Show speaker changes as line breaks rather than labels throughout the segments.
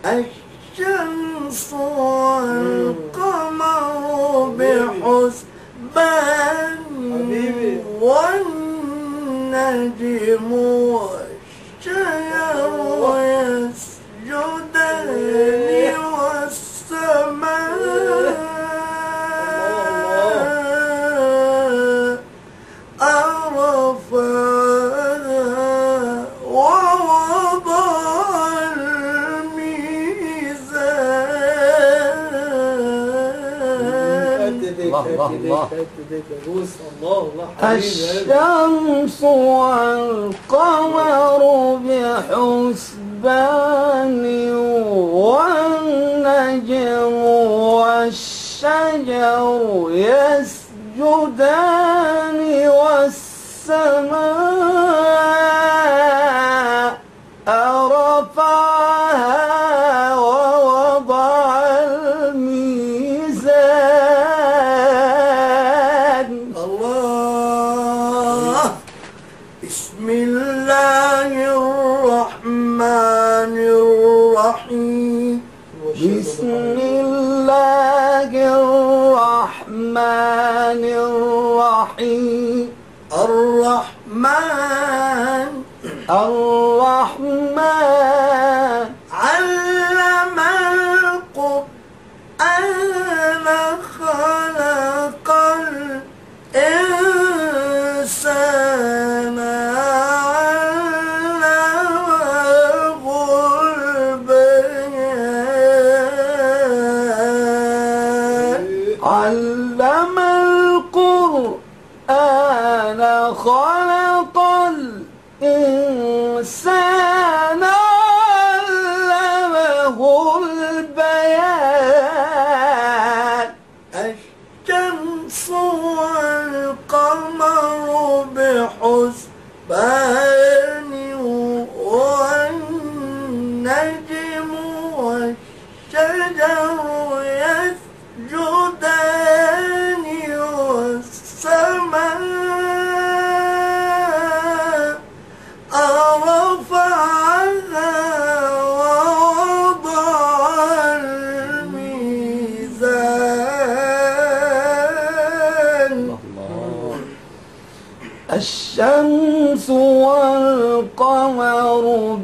الشمس والقمر بحسبان والنجم والشجر يسجدان والسماء رفعها ووضع الميزان. الشمس والقمر بحسبان والنجم والشجر يسجدان والسماء رفعها ووضع الميزان. الله. بسم الله الرحمن الرحيم. بسم الله الرحمن الرحيم. الرحمن علم القرآن خلق الإنسان علمه البيان. علم القرآن خلق الإنسان علمه البيان. الشمس والقمر بحسبان والنجم والشجر يسجدان والسماء رفعها ووضع الميزان. الشمس والقمر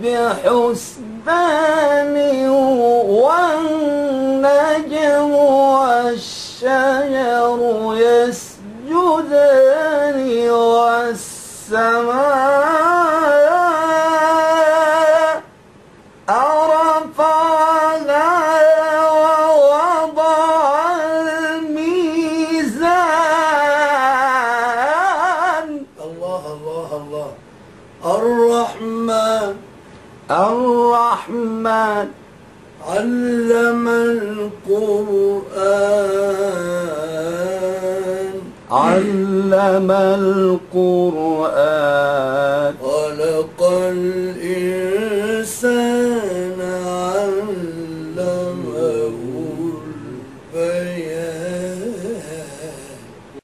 بحسبان والنجم والشجر يسجدان والسماء رفعها ووضع الميزان. الله الله الله. الرحمن علم القرآن خلق الإنسان